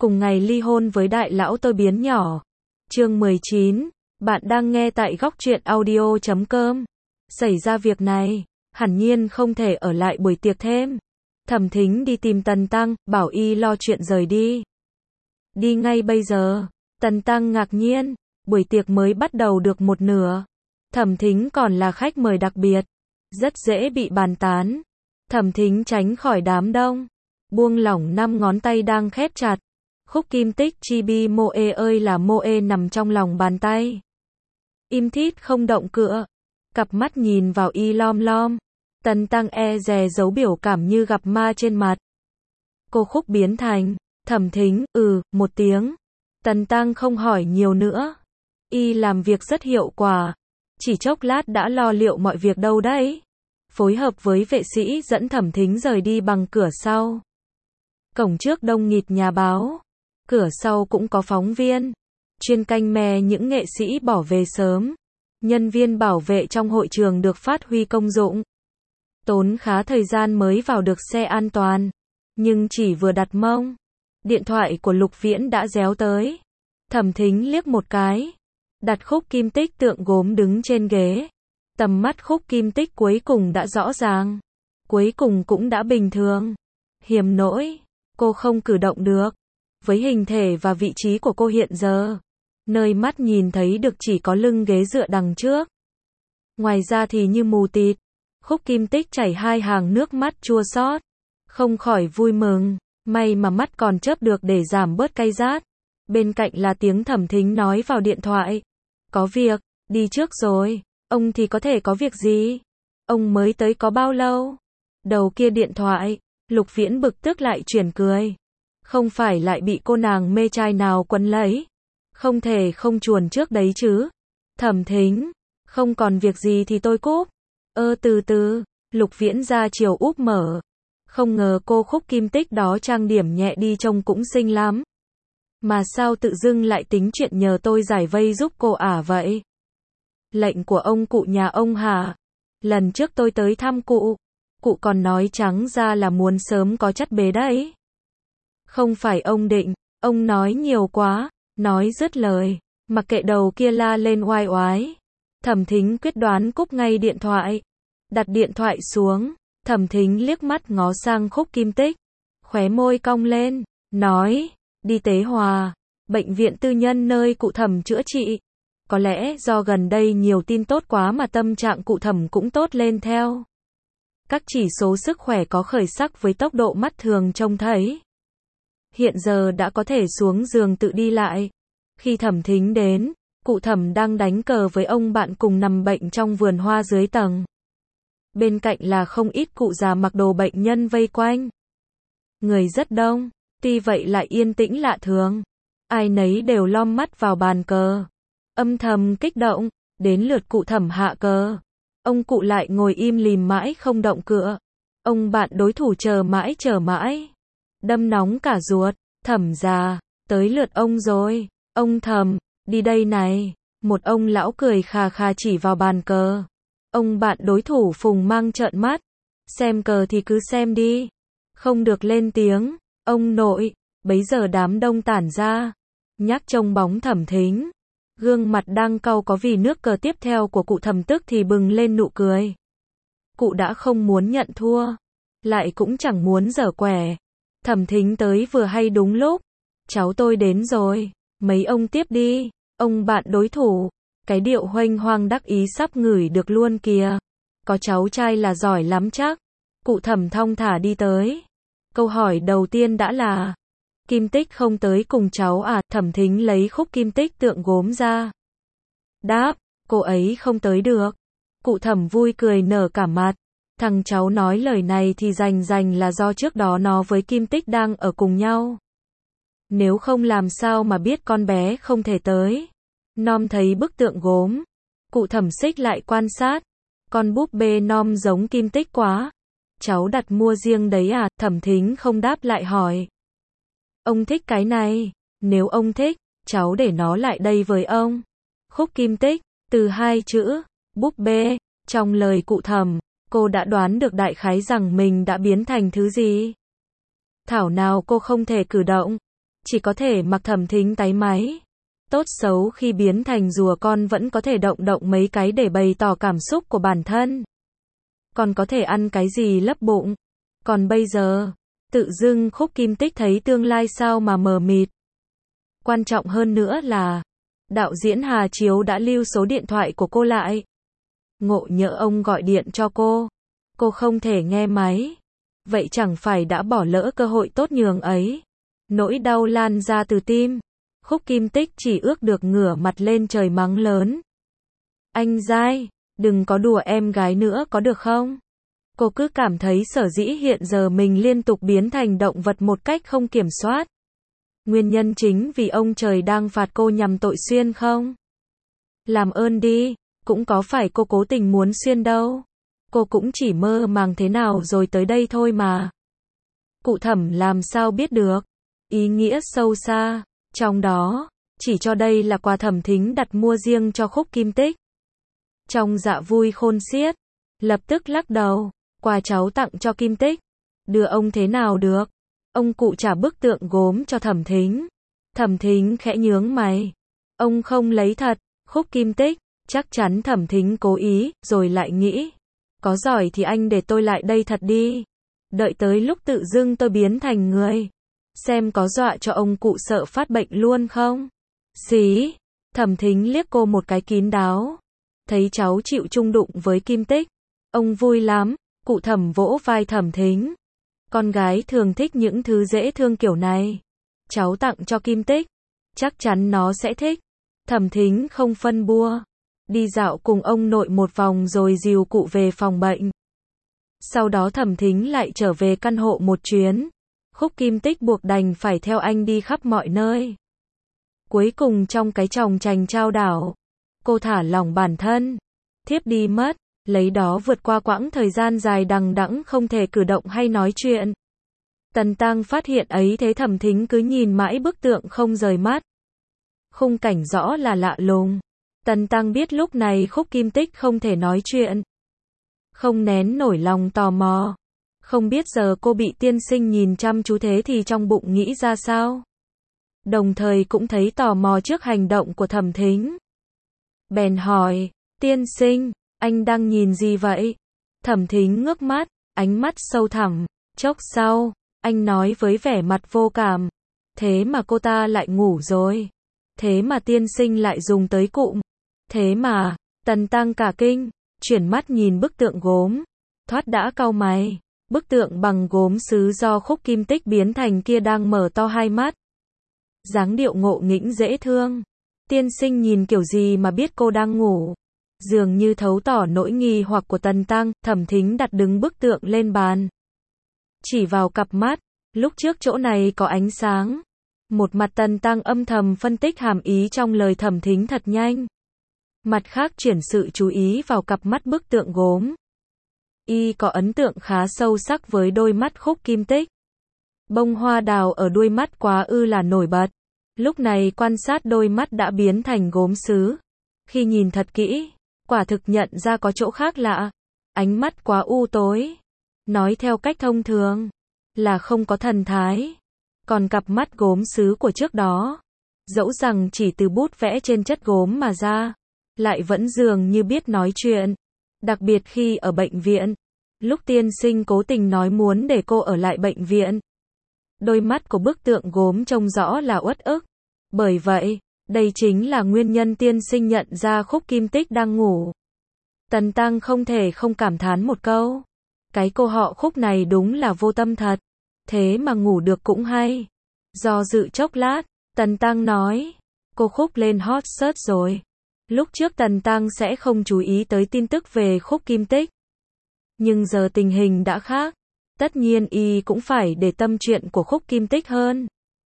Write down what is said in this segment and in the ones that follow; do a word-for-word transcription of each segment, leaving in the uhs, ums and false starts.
cùng ngày ly hôn với đại lão tôi biến nhỏ. Chương mười chín, bạn đang nghe tại góc truyện audio chấm com. Xảy ra việc này, hẳn nhiên không thể ở lại buổi tiệc thêm. Thẩm Thính đi tìm Tần Tăng, bảo y lo chuyện rời đi. Đi ngay bây giờ. Tần Tăng ngạc nhiên, buổi tiệc mới bắt đầu được một nửa. Thẩm Thính còn là khách mời đặc biệt, rất dễ bị bàn tán. Thẩm Thính tránh khỏi đám đông, buông lỏng năm ngón tay đang khép chặt. Khúc kim tích chibi moe ơi là moe nằm trong lòng bàn tay. Im thít không động cựa, cặp mắt nhìn vào y lom lom. Tần Tăng e dè giấu biểu cảm như gặp ma trên mặt. Cô Khúc biến thành, Thẩm Thính, ừ, một tiếng. Tần Tăng không hỏi nhiều nữa. Y làm việc rất hiệu quả. Chỉ chốc lát đã lo liệu mọi việc đâu đấy. Phối hợp với vệ sĩ dẫn Thẩm Thính rời đi bằng cửa sau. Cổng trước đông nghịt nhà báo. Cửa sau cũng có phóng viên. Chuyên canh me những nghệ sĩ bỏ về sớm. Nhân viên bảo vệ trong hội trường được phát huy công dụng. Tốn khá thời gian mới vào được xe an toàn. Nhưng chỉ vừa đặt mông, điện thoại của Lục Viễn đã réo tới. Thẩm Thính liếc một cái. Đặt Khúc kim tích tượng gốm đứng trên ghế. Tầm mắt Khúc kim tích cuối cùng đã rõ ràng. Cuối cùng cũng đã bình thường. Hiếm nỗi, cô không cử động được. Với hình thể và vị trí của cô hiện giờ, nơi mắt nhìn thấy được chỉ có lưng ghế dựa đằng trước. Ngoài ra thì như mù tịt. Khúc kim tích chảy hai hàng nước mắt chua xót. Không khỏi vui mừng. May mà mắt còn chớp được để giảm bớt cay rát. Bên cạnh là tiếng Thẩm Thính nói vào điện thoại. Có việc, đi trước rồi. Ông thì có thể có việc gì? Ông mới tới có bao lâu? Đầu kia điện thoại, Lục Viễn bực tức lại chuyển cười. Không phải lại bị cô nàng mê trai nào quấn lấy. Không thể không chuồn trước đấy chứ. Thẩm Thính, không còn việc gì thì tôi cúp. Ơ từ từ, Lục Viễn ra chiều úp mở. Không ngờ cô Khúc kim tích đó trang điểm nhẹ đi trông cũng xinh lắm. Mà sao tự dưng lại tính chuyện nhờ tôi giải vây giúp cô ả vậy? Lệnh của ông cụ nhà ông hả? Lần trước tôi tới thăm cụ, cụ còn nói trắng ra là muốn sớm có chất bế đấy. Không phải ông định, ông nói nhiều quá, nói dứt lời, mặc kệ đầu kia la lên oai oái. Thẩm Thính quyết đoán cúp ngay điện thoại. Đặt điện thoại xuống, Thẩm Thính liếc mắt ngó sang Khúc kim tích. Khóe môi cong lên, nói, đi Tế Hòa, bệnh viện tư nhân nơi cụ Thẩm chữa trị. Có lẽ do gần đây nhiều tin tốt quá mà tâm trạng cụ Thẩm cũng tốt lên theo. Các chỉ số sức khỏe có khởi sắc với tốc độ mắt thường trông thấy. Hiện giờ đã có thể xuống giường tự đi lại. Khi Thẩm Thính đến, cụ Thẩm đang đánh cờ với ông bạn cùng nằm bệnh trong vườn hoa dưới tầng. Bên cạnh là không ít cụ già mặc đồ bệnh nhân vây quanh. Người rất đông, tuy vậy lại yên tĩnh lạ thường. Ai nấy đều lom mắt vào bàn cờ. Âm thầm kích động, đến lượt cụ Thẩm hạ cờ. Ông cụ lại ngồi im lìm mãi không động cựa. Ông bạn đối thủ chờ mãi chờ mãi. Đâm nóng cả ruột. Thẩm già, tới lượt ông rồi. Ông Thẩm, đi đây này. Một ông lão cười khà khà chỉ vào bàn cờ. Ông bạn đối thủ phùng mang trợn mắt. Xem cờ thì cứ xem đi. Không được lên tiếng. Ông nội, bấy giờ đám đông tản ra. Nhắc trông bóng Thẩm Thính. Gương mặt đang cau có vì nước cờ tiếp theo của cụ Thẩm tức thì bừng lên nụ cười. Cụ đã không muốn nhận thua. Lại cũng chẳng muốn giở quẻ. Thẩm Thính tới vừa hay đúng lúc. Cháu tôi đến rồi. Mấy ông tiếp đi. Ông bạn đối thủ. Cái điệu huênh hoang đắc ý sắp ngửi được luôn kìa. Có cháu trai là giỏi lắm chắc. Cụ Thẩm thong thả đi tới. Câu hỏi đầu tiên đã là, Kim tích không tới cùng cháu à? Thẩm Thính lấy Khúc kim tích tượng gốm ra. Đáp, cô ấy không tới được. Cụ Thẩm vui cười nở cả mặt. Thằng cháu nói lời này thì rành rành là do trước đó nó với Kim tích đang ở cùng nhau. Nếu không làm sao mà biết con bé không thể tới. Nom thấy bức tượng gốm. Cụ Thẩm xích lại quan sát. Con búp bê Nom giống Kim tích quá. Cháu đặt mua riêng đấy à? Thẩm Thính không đáp lại hỏi. Ông thích cái này. Nếu ông thích, cháu để nó lại đây với ông. Khúc kim tích, từ hai chữ, búp bê, trong lời cụ Thẩm, cô đã đoán được đại khái rằng mình đã biến thành thứ gì. Thảo nào cô không thể cử động. chỉ có thể mặc Thẩm Thính táy máy. Tốt xấu khi biến thành rùa con vẫn có thể động động mấy cái để bày tỏ cảm xúc của bản thân. Còn có thể ăn cái gì lấp bụng. Còn bây giờ, tự dưng Khúc Kim Tích thấy tương lai sao mà mờ mịt. Quan trọng hơn nữa là, đạo diễn Hà Chiếu đã lưu số điện thoại của cô lại. Ngộ nhỡ ông gọi điện cho cô, cô không thể nghe máy. Vậy chẳng phải đã bỏ lỡ cơ hội tốt nhường ấy. Nỗi đau lan ra từ tim. Khúc Kim Tích chỉ ước được ngửa mặt lên trời mắng lớn. Anh dai, đừng có đùa em gái nữa có được không? Cô cứ cảm thấy sở dĩ hiện giờ mình liên tục biến thành động vật một cách không kiểm soát. Nguyên nhân chính vì ông trời đang phạt cô nhằm tội xuyên không? Làm ơn đi, cũng có phải cô cố tình muốn xuyên đâu. Cô cũng chỉ mơ màng thế nào rồi tới đây thôi mà. Cụ Thẩm làm sao biết được? Ý nghĩa sâu xa. Trong đó, chỉ cho đây là quà Thẩm Thính đặt mua riêng cho Khúc Kim Tích. Trong dạ vui khôn xiết, lập tức lắc đầu, quà cháu tặng cho Kim Tích. Đưa ông thế nào được? Ông cụ trả bức tượng gốm cho Thẩm Thính. Thẩm Thính khẽ nhướng mày. Ông không lấy thật. Khúc Kim Tích, chắc chắn Thẩm Thính cố ý, rồi lại nghĩ. Có giỏi thì anh để tôi lại đây thật đi. Đợi tới lúc tự dưng tôi biến thành người. Xem có dọa cho ông cụ sợ phát bệnh luôn không? Xí. Thẩm Thính liếc cô một cái kín đáo. Thấy cháu chịu chung đụng với Kim Tích. Ông vui lắm. Cụ Thẩm vỗ vai Thẩm Thính. Con gái thường thích những thứ dễ thương kiểu này. Cháu tặng cho Kim Tích. Chắc chắn nó sẽ thích. Thẩm Thính không phân bua. Đi dạo cùng ông nội một vòng rồi dìu cụ về phòng bệnh. Sau đó Thẩm Thính lại trở về căn hộ một chuyến. Khúc Kim Tích buộc đành phải theo anh đi khắp mọi nơi. Cuối cùng trong cái chòng chành trao đảo, cô thả lỏng bản thân, thiếp đi mất, lấy đó vượt qua quãng thời gian dài đằng đẵng không thể cử động hay nói chuyện. Tần Tăng phát hiện ấy thế Thẩm Thính cứ nhìn mãi bức tượng không rời mắt. Khung cảnh rõ là lạ lùng. Tần Tăng biết lúc này Khúc Kim Tích không thể nói chuyện. Không nén nổi lòng tò mò. Không biết giờ cô bị tiên sinh nhìn chăm chú thế thì trong bụng nghĩ ra sao. Đồng thời cũng thấy tò mò trước hành động của Thẩm Thính. Bèn hỏi, tiên sinh, anh đang nhìn gì vậy? Thẩm Thính ngước mắt, ánh mắt sâu thẳm. Chốc sau, anh nói với vẻ mặt vô cảm. Thế mà cô ta lại ngủ rồi. Thế mà tiên sinh lại dùng tới cụm. Thế mà, Tần Tăng cả kinh, chuyển mắt nhìn bức tượng gốm. Thoát đã cau mày. Bức tượng bằng gốm sứ do Khúc Kim Tích biến thành kia đang mở to hai mắt. Dáng điệu ngộ nghĩnh dễ thương. Tiên sinh nhìn kiểu gì mà biết cô đang ngủ. Dường như thấu tỏ nỗi nghi hoặc của Tần Tăng, Thẩm Thính đặt đứng bức tượng lên bàn. Chỉ vào cặp mắt, lúc trước chỗ này có ánh sáng. Một mặt Tần Tăng âm thầm phân tích hàm ý trong lời Thẩm Thính thật nhanh. Mặt khác chuyển sự chú ý vào cặp mắt bức tượng gốm. Y có ấn tượng khá sâu sắc với đôi mắt Khúc Kim Tích. Bông hoa đào ở đuôi mắt quá ư là nổi bật. Lúc này quan sát đôi mắt đã biến thành gốm sứ. Khi nhìn thật kỹ, quả thực nhận ra có chỗ khác lạ. Ánh mắt quá u tối. Nói theo cách thông thường, là không có thần thái. Còn cặp mắt gốm sứ của trước đó, dẫu rằng chỉ từ bút vẽ trên chất gốm mà ra, lại vẫn dường như biết nói chuyện. Đặc biệt khi ở bệnh viện, lúc tiên sinh cố tình nói muốn để cô ở lại bệnh viện. Đôi mắt của bức tượng gốm trông rõ là uất ức. Bởi vậy, đây chính là nguyên nhân tiên sinh nhận ra Khúc Kim Tích đang ngủ. Tần Tăng không thể không cảm thán một câu. Cái cô họ Khúc này đúng là vô tâm thật. Thế mà ngủ được cũng hay. Do dự chốc lát, Tần Tăng nói, cô Khúc lên hot search rồi. Lúc trước Tần Tăng sẽ không chú ý tới tin tức về Khúc Kim Tích. Nhưng giờ tình hình đã khác. Tất nhiên y cũng phải để tâm chuyện của Khúc Kim Tích hơn.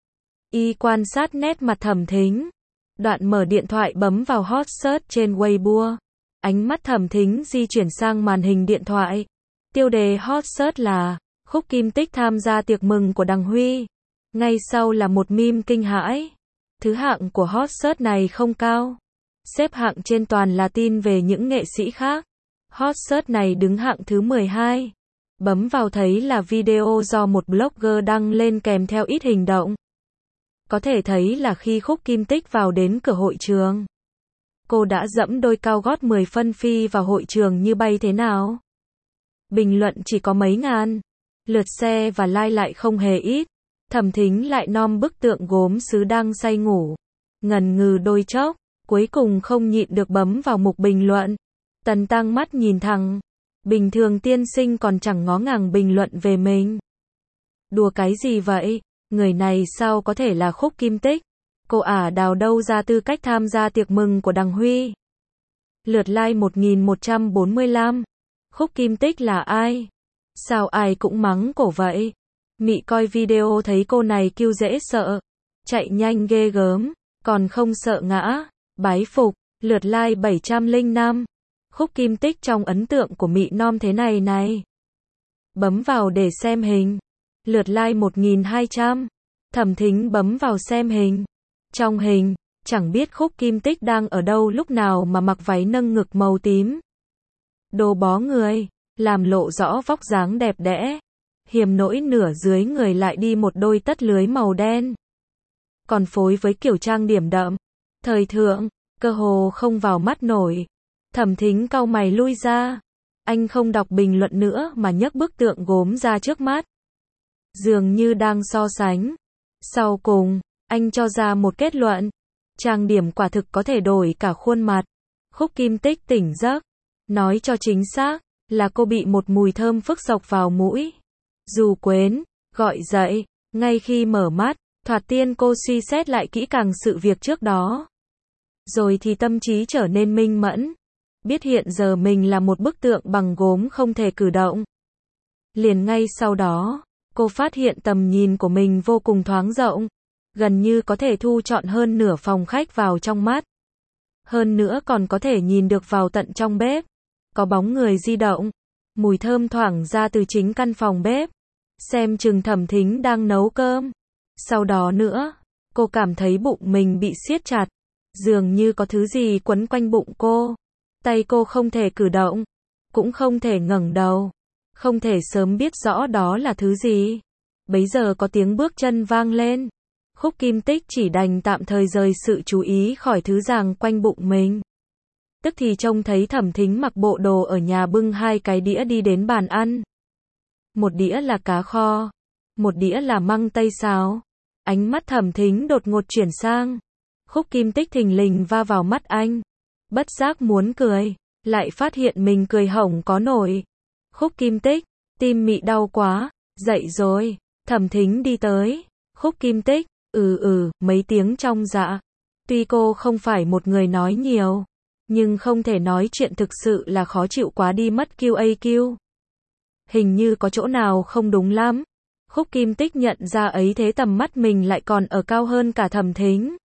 Y quan sát nét mặt Thẩm Thính. Đoạn mở điện thoại bấm vào hot search trên Weibo. Ánh mắt Thẩm Thính di chuyển sang màn hình điện thoại. Tiêu đề hot search là Khúc Kim Tích tham gia tiệc mừng của Đằng Huy. Ngay sau là một meme kinh hãi. Thứ hạng của hot search này không cao. Xếp hạng trên toàn là tin về những nghệ sĩ khác. Hot search này đứng hạng thứ mười hai. Bấm vào thấy là video do một blogger đăng lên kèm theo ít hình động. Có thể thấy là khi Khúc Kim Tích vào đến cửa hội trường, cô đã dẫm đôi cao gót mười phân phi vào hội trường như bay thế nào. Bình luận chỉ có mấy ngàn, lượt share và like lại không hề ít. Thẩm Thính lại nom bức tượng gốm sứ đang say ngủ, ngần ngừ đôi chốc, cuối cùng không nhịn được bấm vào mục bình luận. Tần Tăng mắt nhìn thẳng, bình thường tiên sinh còn chẳng ngó ngàng bình luận về mình. Đùa cái gì vậy, người này sao có thể là Khúc Kim Tích? Cô ả đào đâu ra tư cách tham gia tiệc mừng của Đằng Huy? Lượt like một nghìn một trăm bốn mươi lăm. Khúc Kim Tích là ai? Sao ai cũng mắng cổ vậy? Mị coi video thấy cô này kiêu dễ sợ, chạy nhanh ghê gớm, còn không sợ ngã, bái phục. Lượt like bảy trăm lẻ năm. Khúc Kim Tích trong ấn tượng của Mị nom thế này này. Bấm vào để xem hình. Lượt like một nghìn hai trăm. Thẩm Thính bấm vào xem hình. Trong hình, chẳng biết Khúc Kim Tích đang ở đâu lúc nào mà mặc váy nâng ngực màu tím. Đồ bó người, làm lộ rõ vóc dáng đẹp đẽ. Hiềm nỗi nửa dưới người lại đi một đôi tất lưới màu đen. Còn phối với kiểu trang điểm đậm, thời thượng, cơ hồ không vào mắt nổi. Thẩm Thính cau mày lui ra. Anh không đọc bình luận nữa mà nhấc bức tượng gốm ra trước mắt. Dường như đang so sánh. Sau cùng, anh cho ra một kết luận. Trang điểm quả thực có thể đổi cả khuôn mặt. Khúc Kim Tích tỉnh giấc. Nói cho chính xác, là cô bị một mùi thơm phức sộc vào mũi. Dù quến, gọi dậy, ngay khi mở mắt, thoạt tiên cô suy xét lại kỹ càng sự việc trước đó. Rồi thì tâm trí trở nên minh mẫn. Biết hiện giờ mình là một bức tượng bằng gốm không thể cử động. Liền ngay sau đó, cô phát hiện tầm nhìn của mình vô cùng thoáng rộng. Gần như có thể thu trọn hơn nửa phòng khách vào trong mắt. Hơn nữa còn có thể nhìn được vào tận trong bếp. Có bóng người di động. Mùi thơm thoảng ra từ chính căn phòng bếp. Xem chừng Thẩm Thính đang nấu cơm. Sau đó nữa, cô cảm thấy bụng mình bị siết chặt. Dường như có thứ gì quấn quanh bụng cô. Tay cô không thể cử động. Cũng không thể ngẩng đầu. Không thể sớm biết rõ đó là thứ gì. Bấy giờ có tiếng bước chân vang lên. Khúc Kim Tích chỉ đành tạm thời rời sự chú ý khỏi thứ ràng quanh bụng mình. Tức thì trông thấy Thẩm Thính mặc bộ đồ ở nhà bưng hai cái đĩa đi đến bàn ăn. Một đĩa là cá kho, một đĩa là măng tây xào. Ánh mắt Thẩm Thính đột ngột chuyển sang. Khúc Kim Tích thình lình va vào mắt anh. Bất giác muốn cười, lại phát hiện mình cười hổng có nổi. Khúc Kim Tích, tim Mị đau quá, dậy rồi. Thẩm Thính đi tới. Khúc Kim Tích, ừ ừ, mấy tiếng trong dạ. Tuy cô không phải một người nói nhiều, nhưng không thể nói chuyện thực sự là khó chịu quá đi mất quy a quy. Hình như có chỗ nào không đúng lắm. Khúc Kim Tích nhận ra ấy thế tầm mắt mình lại còn ở cao hơn cả Thẩm Thính.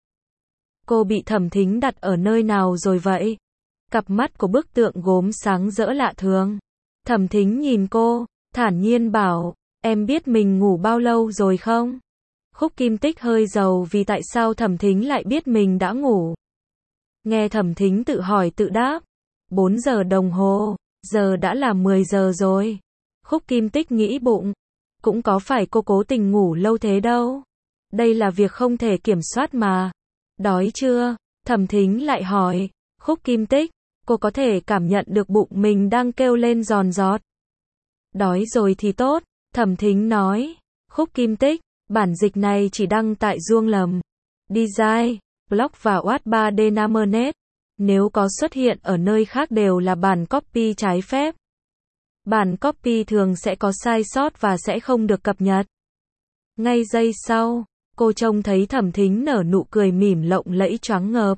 Cô bị Thẩm Thính đặt ở nơi nào rồi vậy? Cặp mắt của bức tượng gốm sáng rỡ lạ thường. Thẩm Thính nhìn cô, thản nhiên bảo, em biết mình ngủ bao lâu rồi không? Khúc Kim Tích hơi rầu vì tại sao Thẩm Thính lại biết mình đã ngủ. Nghe Thẩm Thính tự hỏi tự đáp. bốn giờ đồng hồ, giờ đã là mười giờ rồi. Khúc Kim Tích nghĩ bụng. Cũng có phải cô cố tình ngủ lâu thế đâu. Đây là việc không thể kiểm soát mà. Đói chưa? Thẩm Thính lại hỏi. Khúc Kim Tích, cô có thể cảm nhận được bụng mình đang kêu lên giòn giọt. Đói rồi thì tốt, Thẩm Thính nói. Khúc Kim Tích, bản dịch này chỉ đăng tại Duông Lầm, Design, Blog và Wattpad de Namernet. Nếu có xuất hiện ở nơi khác đều là bản copy trái phép. Bản copy thường sẽ có sai sót và sẽ không được cập nhật. Ngay giây sau, cô trông thấy Thẩm Thính nở nụ cười mỉm lộng lẫy choáng ngợp.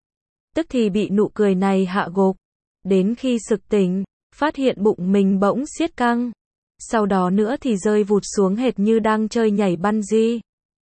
Tức thì bị nụ cười này hạ gục. Đến khi sực tỉnh, phát hiện bụng mình bỗng siết căng. Sau đó nữa thì rơi vụt xuống hệt như đang chơi nhảy bungee.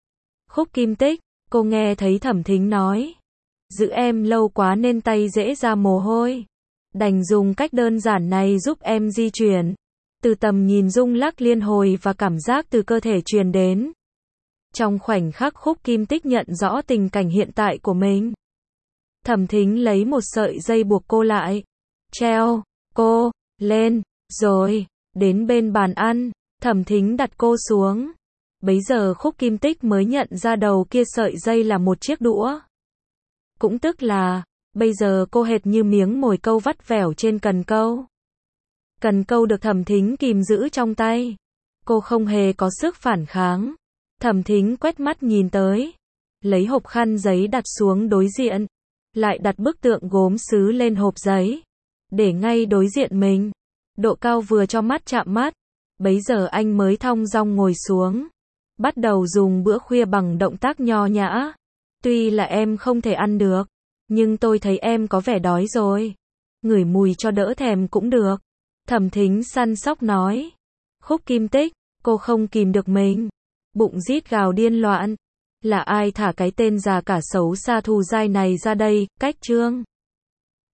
Khúc Kim Tích, cô nghe thấy Thẩm Thính nói. Giữ em lâu quá nên tay dễ ra mồ hôi. Đành dùng cách đơn giản này giúp em di chuyển. Từ tầm nhìn rung lắc liên hồi và cảm giác từ cơ thể truyền đến. Trong khoảnh khắc Khúc Kim Tích nhận rõ tình cảnh hiện tại của mình. Thẩm Thính lấy một sợi dây buộc cô lại. Treo cô lên, rồi, đến bên bàn ăn, Thẩm Thính đặt cô xuống. Bấy giờ Khúc Kim Tích mới nhận ra đầu kia sợi dây là một chiếc đũa. Cũng tức là, bây giờ cô hệt như miếng mồi câu vắt vẻo trên cần câu. Cần câu được Thẩm Thính kìm giữ trong tay. Cô không hề có sức phản kháng. Thẩm Thính quét mắt nhìn tới. Lấy hộp khăn giấy đặt xuống đối diện. Lại đặt bức tượng gốm sứ lên hộp giấy. Để ngay đối diện mình. Độ cao vừa cho mắt chạm mắt. Bấy giờ anh mới thong dong ngồi xuống. Bắt đầu dùng bữa khuya bằng động tác nho nhã. Tuy là em không thể ăn được. Nhưng tôi thấy em có vẻ đói rồi. Ngửi mùi cho đỡ thèm cũng được. Thẩm Thính săn sóc nói. Khúc Kim Tích, cô không kìm được mình. Bụng rít gào điên loạn. Là ai thả cái tên già cả xấu xa Thu Giai này ra đây, cách Trương?